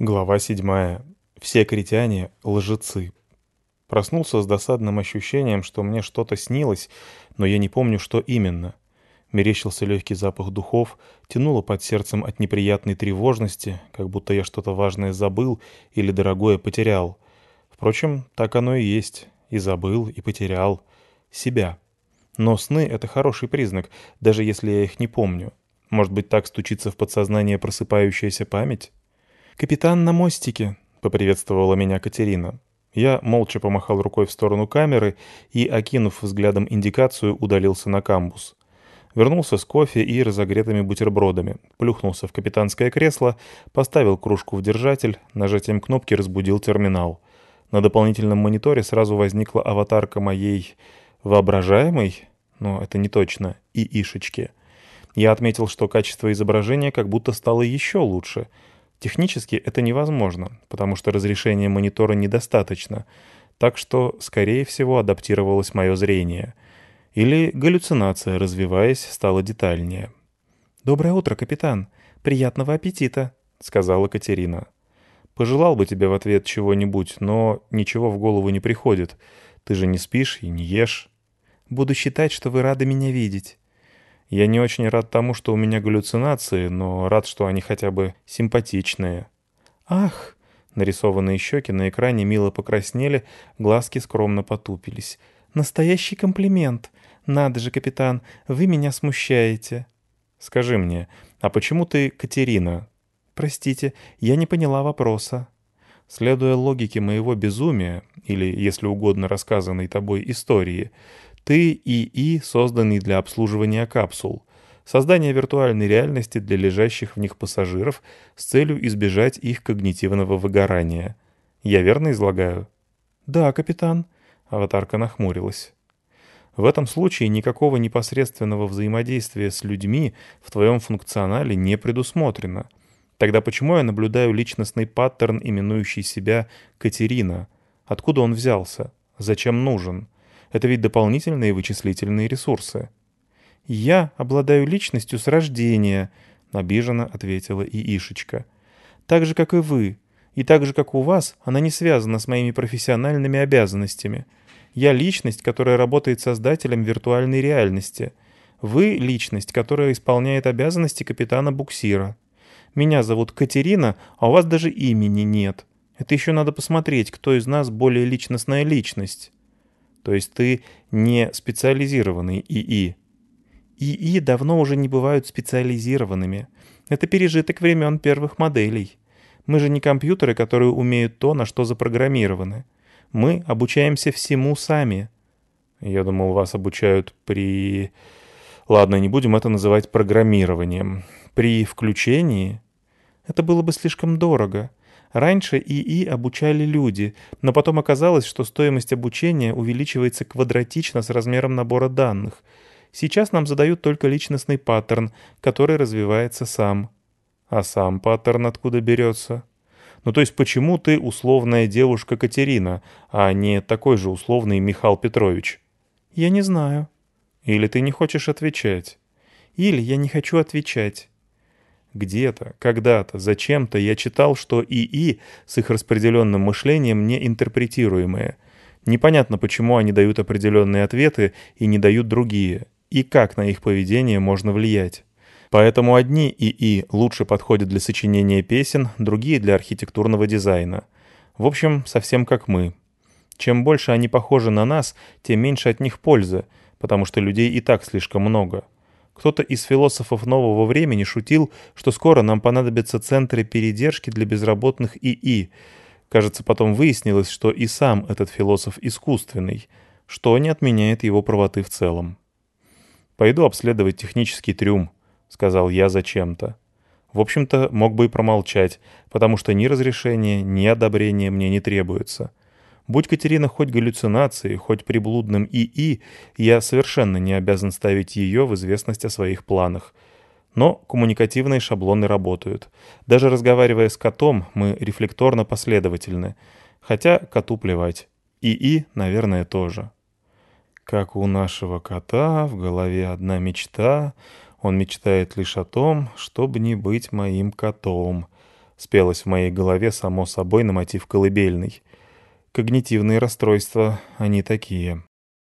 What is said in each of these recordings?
Глава 7. Все критяне — лжецы. Проснулся с досадным ощущением, что мне что-то снилось, но я не помню, что именно. Мерещился легкий запах духов, тянуло под сердцем от неприятной тревожности, как будто я что-то важное забыл или дорогое потерял. Впрочем, так оно и есть. И забыл, и потерял. Себя. Но сны — это хороший признак, даже если я их не помню. Может быть, так стучится в подсознание просыпающаяся память? «Капитан на мостике», — поприветствовала меня Катерина. Я молча помахал рукой в сторону камеры и, окинув взглядом индикацию, удалился на камбуз. Вернулся с кофе и разогретыми бутербродами, плюхнулся в капитанское кресло, поставил кружку в держатель, нажатием кнопки разбудил терминал. На дополнительном мониторе сразу возникла аватарка моей воображаемой, но это не точно, ИИшечки. Я отметил, что качество изображения как будто стало еще лучше. Технически это невозможно, потому что разрешение монитора недостаточно, так что, скорее всего, адаптировалось мое зрение. Или галлюцинация, развиваясь, стала детальнее. «Доброе утро, капитан. Приятного аппетита», — сказала Катерина. «Пожелал бы тебе в ответ чего-нибудь, но ничего в голову не приходит. Ты же не спишь и не ешь». «Буду считать, что вы рады меня видеть». Я не очень рад тому, что у меня галлюцинации, но рад, что они хотя бы симпатичные. «Ах!» Нарисованные щеки на экране мило покраснели, глазки скромно потупились. «Настоящий комплимент! Надо же, капитан, вы меня смущаете!» «Скажи мне, а почему ты Катерина?» «Простите, я не поняла вопроса». Следуя логике моего безумия, или, если угодно, рассказанной тобой истории, ты ИИ, созданный для обслуживания капсул, создание виртуальной реальности для лежащих в них пассажиров с целью избежать их когнитивного выгорания. Я верно излагаю? «Да, капитан», — аватарка нахмурилась. В этом случае никакого непосредственного взаимодействия с людьми в твоем функционале не предусмотрено. Тогда почему я наблюдаю личностный паттерн, именующий себя Катерина? Откуда он взялся? Зачем нужен? Это ведь дополнительные вычислительные ресурсы. «Я обладаю личностью с рождения», — обиженно ответила ИИшечка. «Так же, как и вы. И так же, как у вас, она не связана с моими профессиональными обязанностями. Я личность, которая работает создателем виртуальной реальности. Вы — личность, которая исполняет обязанности капитана буксира. Меня зовут Катерина, а у вас даже имени нет. Это еще надо посмотреть, кто из нас более личностная личность». То есть ты не специализированный ИИ. ИИ давно уже не бывают специализированными. Это пережиток времен первых моделей. Мы же не компьютеры, которые умеют то, на что запрограммированы. Мы обучаемся всему сами. Я думал, вас обучают при... Ладно, не будем это называть программированием. При включении... Это было бы слишком дорого. Раньше ИИ обучали люди, но потом оказалось, что стоимость обучения увеличивается квадратично с размером набора данных. Сейчас нам задают только личностный паттерн, который развивается сам. А сам паттерн откуда берется? Ну то есть почему ты условная девушка Катерина, а не такой же условный Михаил Петрович? Я не знаю. Или ты не хочешь отвечать? Или я не хочу отвечать. Где-то, когда-то, зачем-то я читал, что ИИ с их распределенным мышлением неинтерпретируемые. Непонятно, почему они дают определенные ответы и не дают другие, и как на их поведение можно влиять. Поэтому одни ИИ лучше подходят для сочинения песен, другие для архитектурного дизайна. В общем, совсем как мы. Чем больше они похожи на нас, тем меньше от них пользы, потому что людей и так слишком много. Кто-то из философов нового времени шутил, что скоро нам понадобятся центры передержки для безработных ИИ. Кажется, потом выяснилось, что и сам этот философ искусственный, что не отменяет его правоты в целом. «Пойду обследовать технический трюм», — сказал я зачем-то. В общем-то, мог бы и промолчать, потому что ни разрешения, ни одобрения мне не требуется. Будь Катерина хоть галлюцинацией, хоть приблудным ИИ, я совершенно не обязан ставить ее в известность о своих планах. Но коммуникативные шаблоны работают. Даже разговаривая с котом, мы рефлекторно последовательны. Хотя коту плевать. ИИ, наверное, тоже. Как у нашего кота в голове одна мечта. Он мечтает лишь о том, чтобы не быть моим котом. спелось в моей голове само собой на мотив колыбельной. Когнитивные расстройства, они такие.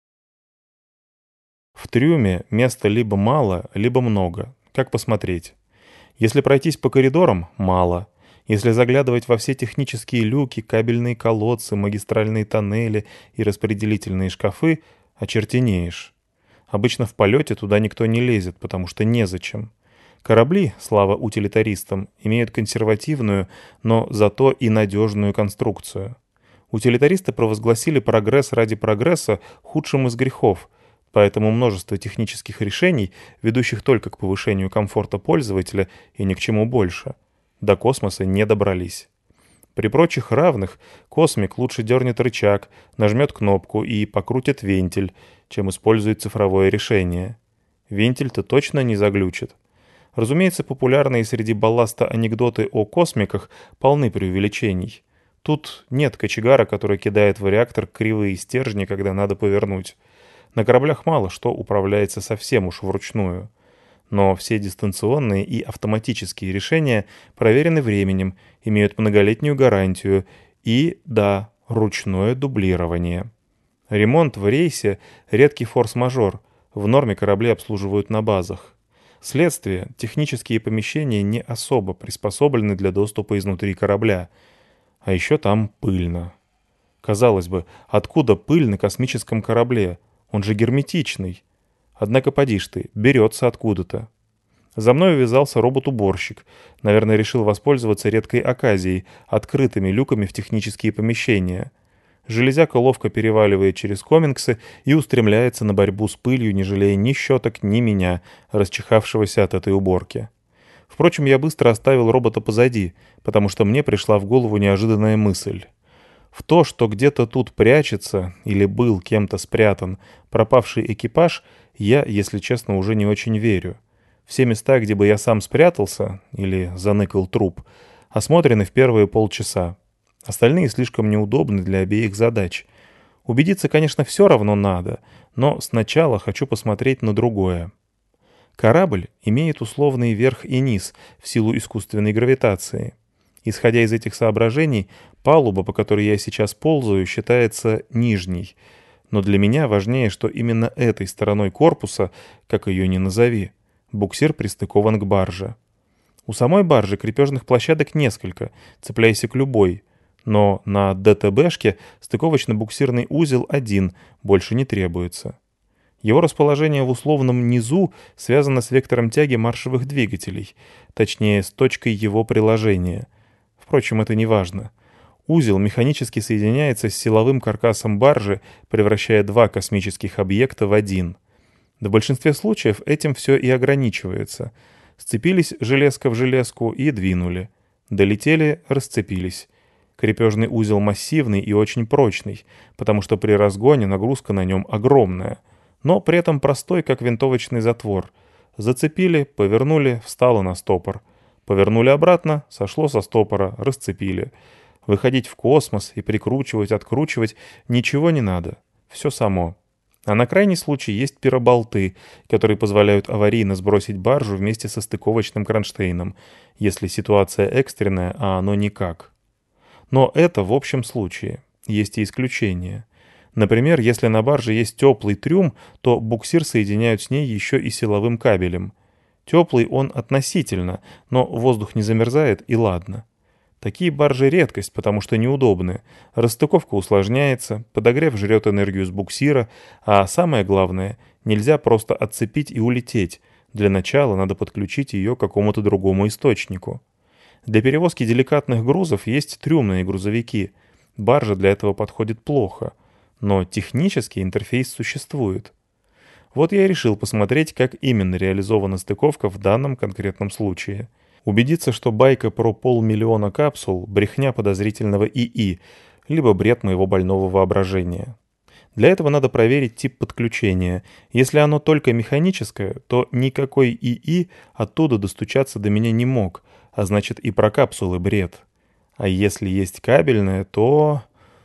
В трюме места либо мало, либо много. Как посмотреть? Если пройтись по коридорам — мало. Если заглядывать во все технические люки, кабельные колодцы, магистральные тоннели и распределительные шкафы — очертенеешь. Обычно в полете туда никто не лезет, потому что незачем. Корабли, слава утилитаристам, имеют консервативную, но зато и надежную конструкцию. Утилитаристы провозгласили прогресс ради прогресса худшим из грехов, поэтому множество технических решений, ведущих только к повышению комфорта пользователя и ни к чему больше, до космоса не добрались. При прочих равных космик лучше дернет рычаг, нажмет кнопку и покрутит вентиль, чем использует цифровое решение. Вентиль-то точно не заглючит. Разумеется, популярные среди балласта анекдоты о космиках полны преувеличений. Тут нет кочегара, который кидает в реактор кривые стержни, когда надо повернуть. На кораблях мало что управляется совсем уж вручную. Но все дистанционные и автоматические решения проверены временем, имеют многолетнюю гарантию и, да, ручное дублирование. Ремонт в рейсе — редкий форс-мажор, в норме корабли обслуживают на базах. Следствие — технические помещения не особо приспособлены для доступа изнутри корабля. А еще там пыльно. Казалось бы, откуда пыль на космическом корабле? Он же герметичный. Однако поди ж ты, берется откуда-то. За мной увязался робот-уборщик. Наверное, решил воспользоваться редкой оказией, открытыми люками в технические помещения. Железяка ловко переваливает через комингсы и устремляется на борьбу с пылью, не жалея ни щеток, ни меня, расчихавшегося от этой уборки. Впрочем, я быстро оставил робота позади, потому что мне пришла в голову неожиданная мысль. В то, что где-то тут прячется или был кем-то спрятан пропавший экипаж, я, если честно, уже не очень верю. Все места, где бы я сам спрятался или заныкал труп, осмотрены в первые полчаса. Остальные слишком неудобны для обеих задач. Убедиться, конечно, все равно надо, но сначала хочу посмотреть на другое. Корабль имеет условный верх и низ в силу искусственной гравитации. Исходя из этих соображений, палуба, по которой я сейчас ползаю, считается нижней. Но для меня важнее, что именно этой стороной корпуса, как ее ни назови, буксир пристыкован к барже. У самой баржи крепежных площадок несколько, цепляйся к любой. Но на ДТБшке стыковочно-буксирный узел один, больше не требуется. Его расположение в условном низу связано с вектором тяги маршевых двигателей, точнее, с точкой его приложения. Впрочем, это не важно. Узел механически соединяется с силовым каркасом баржи, превращая два космических объекта в один. В большинстве случаев этим все и ограничивается. Сцепились железка в железку и двинули. Долетели, расцепились. Крепежный узел массивный и очень прочный, потому что при разгоне нагрузка на нем огромная, но при этом простой, как винтовочный затвор. Зацепили, повернули, встало на стопор. Повернули обратно, сошло со стопора, расцепили. Выходить в космос и прикручивать, откручивать ничего не надо. Все само. А на крайний случай есть пироболты, которые позволяют аварийно сбросить баржу вместе со стыковочным кронштейном, если ситуация экстренная, а оно никак. Но это в общем случае. Есть и исключения. Например, если на барже есть теплый трюм, то буксир соединяют с ней еще и силовым кабелем. Теплый он относительно, но воздух не замерзает, и ладно. Такие баржи редкость, потому что неудобны. Расстыковка усложняется, подогрев жрет энергию с буксира, а самое главное, нельзя просто отцепить и улететь. Для начала надо подключить ее к какому-то другому источнику. Для перевозки деликатных грузов есть трюмные грузовики. Баржа для этого подходит плохо. Но технический интерфейс существует. Вот я и решил посмотреть, как именно реализована стыковка в данном конкретном случае. Убедиться, что байка про 500 000 капсул — брехня подозрительного ИИ, либо бред моего больного воображения. Для этого надо проверить тип подключения. Если оно только механическое, то никакой ИИ оттуда достучаться до меня не мог, а значит и про капсулы бред. А если есть кабельное, то...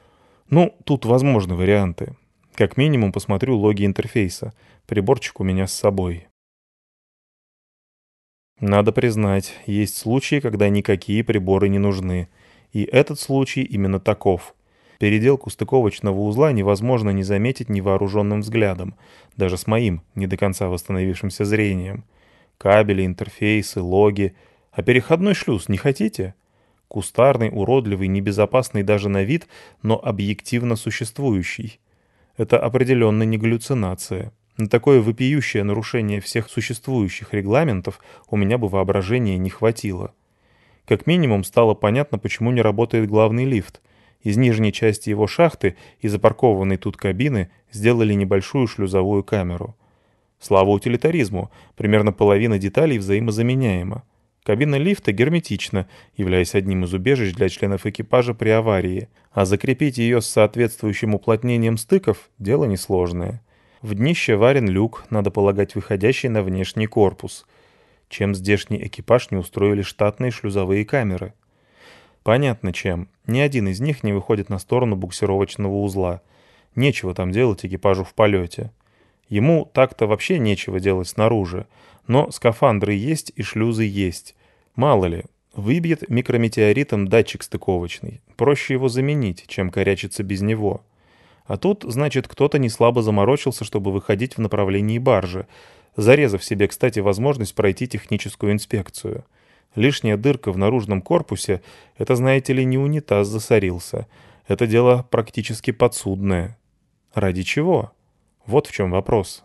тут возможны варианты. Как минимум посмотрю логи интерфейса. Приборчик у меня с собой. Надо признать, есть случаи, когда никакие приборы не нужны. И этот случай именно таков. Переделку стыковочного узла невозможно не заметить невооруженным взглядом, даже с моим, не до конца восстановившимся зрением. Кабели, интерфейсы, логи. А переходной шлюз не хотите? Кустарный, уродливый, небезопасный даже на вид, но объективно существующий. Это определенно не галлюцинация. На такое вопиющее нарушение всех существующих регламентов у меня бы воображения не хватило. Как минимум стало понятно, почему не работает главный лифт. Из нижней части его шахты и запаркованной тут кабины сделали небольшую шлюзовую камеру. Слава утилитаризму, примерно половина деталей взаимозаменяема. Кабина лифта герметична, являясь одним из убежищ для членов экипажа при аварии, а закрепить ее с соответствующим уплотнением стыков – дело несложное. В днище варен люк, надо полагать, выходящий на внешний корпус. Чем здешний экипаж не устроили штатные шлюзовые камеры? Понятно чем. Ни один из них не выходит на сторону буксировочного узла. Нечего там делать экипажу в полете. Ему так-то вообще нечего делать снаружи. Но скафандры есть и шлюзы есть. Мало ли, выбьет микрометеоритом датчик стыковочный. Проще его заменить, чем корячиться без него. А тут, значит, кто-то неслабо заморочился, чтобы выходить в направлении баржи, зарезав себе, кстати, возможность пройти техническую инспекцию. Лишняя дырка в наружном корпусе — это, знаете ли, не унитаз засорился. Это дело практически подсудное. Ради чего? Вот в чем вопрос.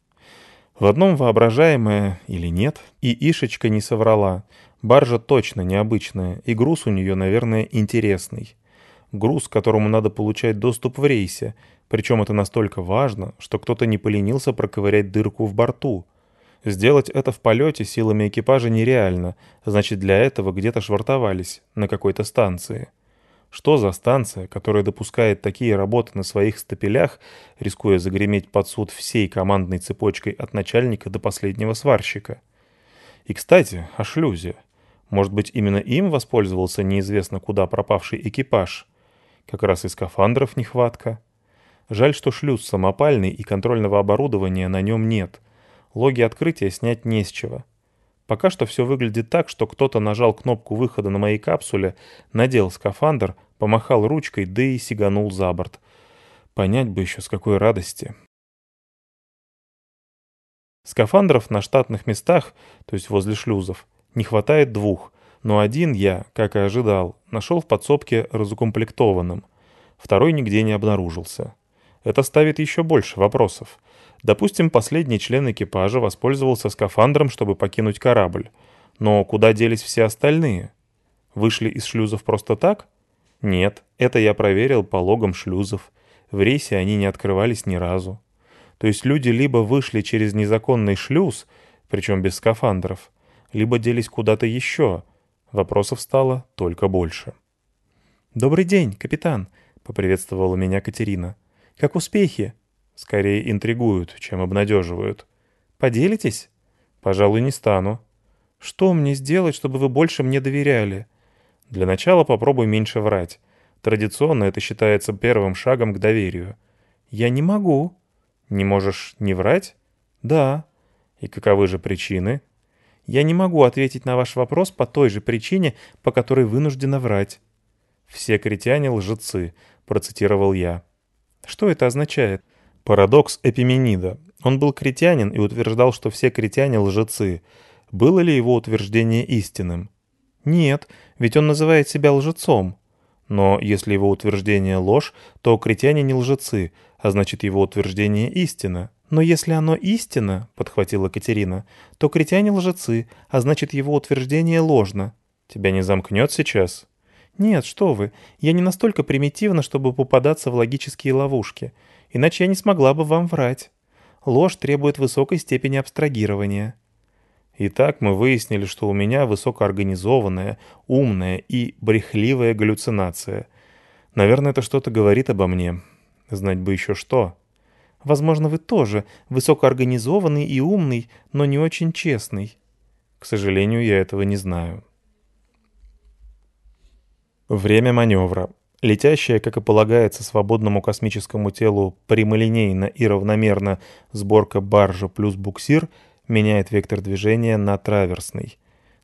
В одном воображаемое или нет, и Ишечка не соврала. Баржа точно необычная, и груз у нее, наверное, интересный. Груз, к которому надо получать доступ в рейсе, причем это настолько важно, что кто-то не поленился проковырять дырку в борту. Сделать это в полете силами экипажа нереально, значит, для этого где-то швартовались, на какой-то станции. Что за станция, которая допускает такие работы на своих стапелях, рискуя загреметь под суд всей командной цепочкой от начальника до последнего сварщика? И, кстати, о шлюзе. Может быть, именно им воспользовался неизвестно куда пропавший экипаж? Как раз и скафандров нехватка. Жаль, что шлюз самопальный и контрольного оборудования на нем нет. Логи открытия снять не с чего. Пока что все выглядит так, что кто-то нажал кнопку выхода на моей капсуле, надел скафандр, помахал ручкой, да и сиганул за борт. Понять бы еще, с какой радости. Скафандров на штатных местах, то есть возле шлюзов, не хватает 2, но один я, как и ожидал, нашел в подсобке разукомплектованным. Второй нигде не обнаружился. Это ставит еще больше вопросов. Допустим, последний член экипажа воспользовался скафандром, чтобы покинуть корабль. Но куда делись все остальные? Вышли из шлюзов просто так? Нет, это я проверил по логам шлюзов. В рейсе они не открывались ни разу. То есть люди либо вышли через незаконный шлюз, причем без скафандров, либо делись куда-то еще. Вопросов стало только больше. «Добрый день, капитан», — поприветствовала меня Катерина. «Как успехи?» «Скорее интригуют, чем обнадеживают». «Поделитесь?» «Пожалуй, не стану». «Что мне сделать, чтобы вы больше мне доверяли?» «Для начала попробуй меньше врать. Традиционно это считается первым шагом к доверию». «Я не могу». «Не можешь не врать?» «Да». «И каковы же причины?» «Я не могу ответить на ваш вопрос по той же причине, по которой вынуждена врать». «Все критяне лжецы», — процитировал я. «Что это означает?» Парадокс Эпименида. Он был критянин и утверждал, что все критяне лжецы. Было ли его утверждение истинным? Нет, ведь он называет себя лжецом. Но если его утверждение ложь, то критяне не лжецы, а значит его утверждение истина. Но если оно истина, подхватила Катерина, то критяне лжецы, а значит его утверждение ложно. Тебя не замкнет сейчас? Нет, что вы, я не настолько примитивна, чтобы попадаться в логические ловушки. Иначе я не смогла бы вам врать. Ложь требует высокой степени абстрагирования. Итак, мы выяснили, что у меня высокоорганизованная, умная и брехливая галлюцинация. Наверное, это что-то говорит обо мне. Знать бы еще что. Возможно, вы тоже высокоорганизованный и умный, но не очень честный. К сожалению, я этого не знаю. Время маневра. Летящая, как и полагается свободному космическому телу, прямолинейно и равномерно сборка баржа плюс буксир меняет вектор движения на траверсный.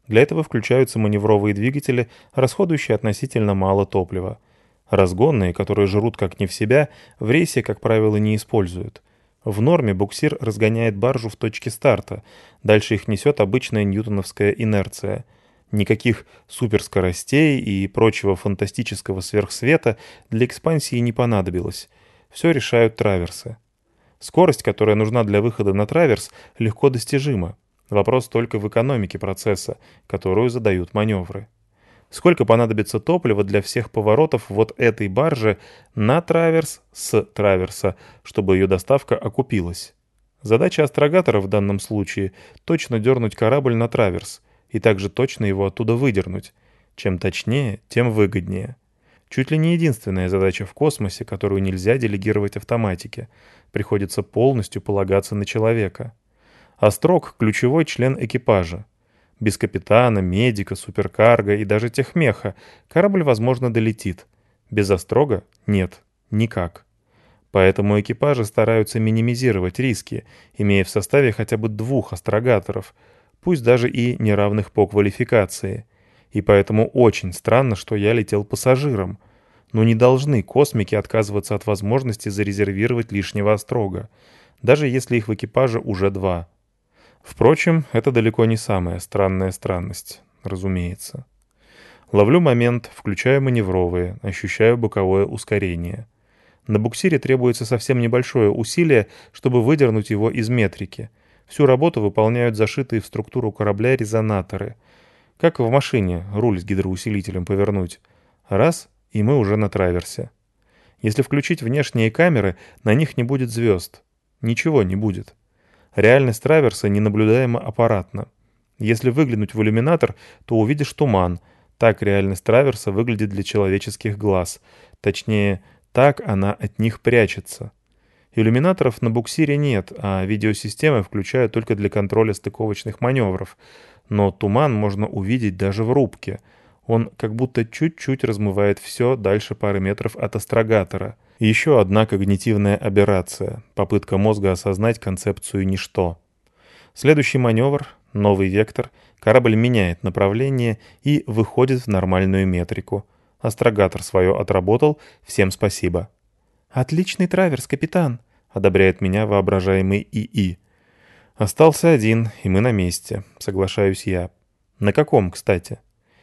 Для этого включаются маневровые двигатели, расходующие относительно мало топлива. Разгонные, которые жрут как не в себя, в рейсе, как правило, не используют. В норме буксир разгоняет баржу в точке старта, дальше их несет обычная ньютоновская инерция. Никаких суперскоростей и прочего фантастического сверхсвета для экспансии не понадобилось. Все решают траверсы. Скорость, которая нужна для выхода на траверс, легко достижима. Вопрос только в экономике процесса, которую задают маневры. Сколько понадобится топлива для всех поворотов вот этой баржи на траверс с траверса, чтобы ее доставка окупилась? Задача астрогатора в данном случае — точно дернуть корабль на траверс и также точно его оттуда выдернуть. Чем точнее, тем выгоднее. Чуть ли не единственная задача в космосе, которую нельзя делегировать автоматике. Приходится полностью полагаться на человека. Острог — ключевой член экипажа. Без капитана, медика, суперкарго и даже техмеха корабль, возможно, долетит. Без острога — нет, никак. Поэтому экипажи стараются минимизировать риски, имея в составе хотя бы 2 астрогаторов, пусть даже и неравных по квалификации. И поэтому очень странно, что я летел пассажиром. Но не должны космики отказываться от возможности зарезервировать лишнего острога, даже если их в экипаже уже 2. Впрочем, это далеко не самая странная странность, разумеется. Ловлю момент, включаю маневровые, ощущаю боковое ускорение. На буксире требуется совсем небольшое усилие, чтобы выдернуть его из метрики. Всю работу выполняют зашитые в структуру корабля резонаторы. Как в машине руль с гидроусилителем повернуть. Раз — и мы уже на траверсе. Если включить внешние камеры, на них не будет звезд. Ничего не будет. Реальность траверса ненаблюдаема аппаратно. Если выглянуть в иллюминатор, то увидишь туман. Так реальность траверса выглядит для человеческих глаз. Точнее, так она от них прячется. Иллюминаторов на буксире нет, а видеосистемы включают только для контроля стыковочных маневров. Но туман можно увидеть даже в рубке. Он как будто чуть-чуть размывает все дальше пары метров от астрогатора. Еще одна когнитивная аберрация — попытка мозга осознать концепцию «ничто». Следующий маневр, новый вектор, корабль меняет направление и выходит в нормальную метрику. Астрогатор свое отработал, всем спасибо. «Отличный траверс, капитан», — одобряет меня воображаемый ИИ. «Остался один, и мы на месте», — соглашаюсь я. «На каком, кстати?»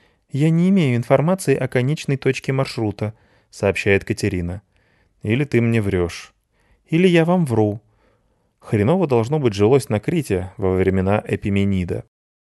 «Я не имею информации о конечной точке маршрута», — сообщает Катерина. «Или ты мне врешь. Или я вам вру». Хреново должно быть жилось на Крите во времена Эпименида.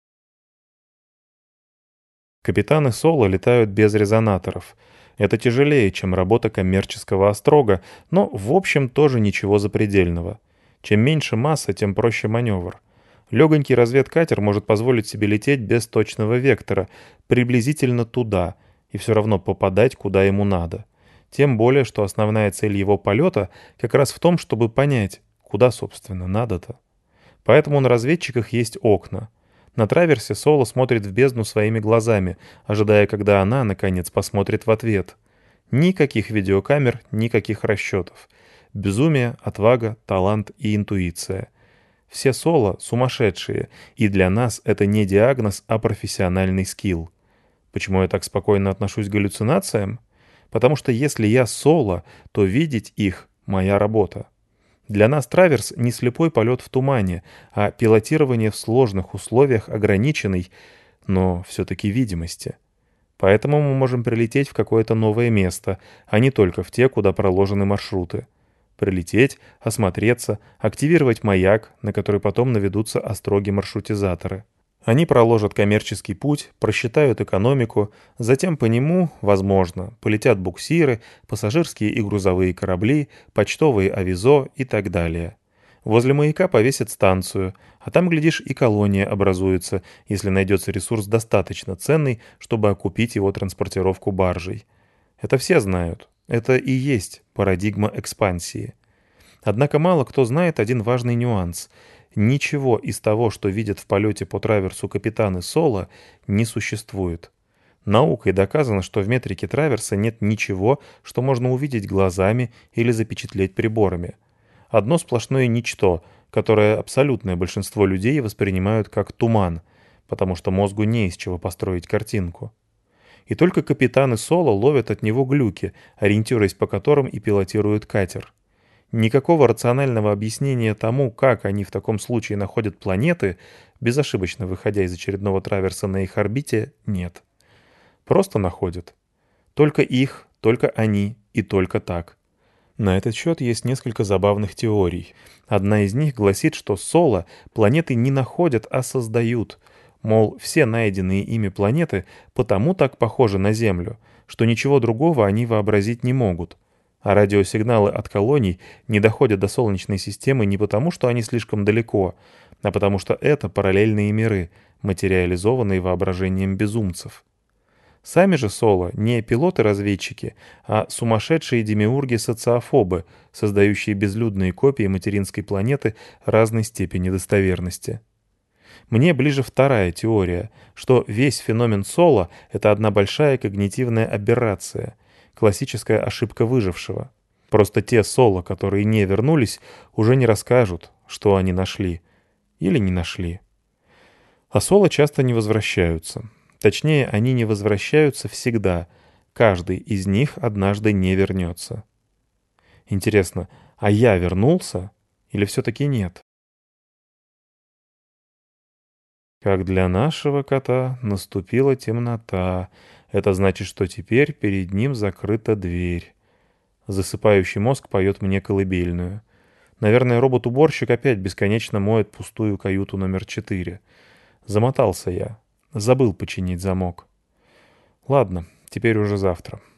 Капитаны Соло летают без резонаторов. Это тяжелее, чем работа коммерческого острога, но в общем тоже ничего запредельного. Чем меньше масса, тем проще маневр. Легонький разведкатер может позволить себе лететь без точного вектора, приблизительно туда, и все равно попадать, куда ему надо. Тем более, что основная цель его полета как раз в том, чтобы понять, куда, собственно, надо-то. Поэтому на разведчиках есть окна. На траверсе Соло смотрит в бездну своими глазами, ожидая, когда она, наконец, посмотрит в ответ. Никаких видеокамер, никаких расчетов. Безумие, отвага, талант и интуиция. Все Соло сумасшедшие, и для нас это не диагноз, а профессиональный скилл. Почему я так спокойно отношусь к галлюцинациям? Потому что если я Соло, то видеть их — моя работа. Для нас траверс не слепой полет в тумане, а пилотирование в сложных условиях ограниченной, но все-таки видимости. Поэтому мы можем прилететь в какое-то новое место, а не только в те, куда проложены маршруты. Прилететь, осмотреться, активировать маяк, на который потом наведутся остроги-маршрутизаторы. Они проложат коммерческий путь, просчитают экономику, затем по нему, возможно, полетят буксиры, пассажирские и грузовые корабли, почтовые авизо и так далее. Возле маяка повесят станцию, а там, глядишь, и колония образуется, если найдется ресурс достаточно ценный, чтобы окупить его транспортировку баржей. Это все знают. Это и есть парадигма экспансии. Однако мало кто знает один важный нюанс. Ничего из того, что видят в полете по траверсу капитаны Соло, не существует. Наукой доказано, что в метрике траверса нет ничего, что можно увидеть глазами или запечатлеть приборами. Одно сплошное ничто, которое абсолютное большинство людей воспринимают как туман. потому что мозгу не из чего построить картинку. И только капитан и Соло ловят от него глюки, ориентируясь по которым и пилотируют катер. Никакого рационального объяснения тому, как они в таком случае находят планеты, безошибочно выходя из очередного траверса на их орбите, нет. Просто находят. Только их, только они и только так. На этот счет есть несколько забавных теорий. Одна из них гласит, что Соло планеты не находят, а создают. Мол, все найденные ими планеты потому так похожи на Землю, что ничего другого они вообразить не могут. А радиосигналы от колоний не доходят до Солнечной системы не потому, что они слишком далеко, а потому что это параллельные миры, материализованные воображением безумцев. Сами же Соло не пилоты-разведчики, а сумасшедшие демиурги-социофобы, создающие безлюдные копии материнской планеты разной степени достоверности. Мне ближе вторая теория, что весь феномен Соло — это одна большая когнитивная аберрация, классическая ошибка выжившего. Просто те Соло, которые не вернулись, уже не расскажут, что они нашли или не нашли. А Соло часто не возвращаются. Точнее, они не возвращаются всегда. Каждый из них однажды не вернется. Интересно, а я вернулся или все-таки нет? Как для нашего кота наступила темнота. Это значит, что теперь перед ним закрыта дверь. Засыпающий мозг поет мне колыбельную. Наверное, робот-уборщик опять бесконечно моет пустую каюту номер 4. Замотался я. Забыл починить замок. Ладно, теперь уже завтра.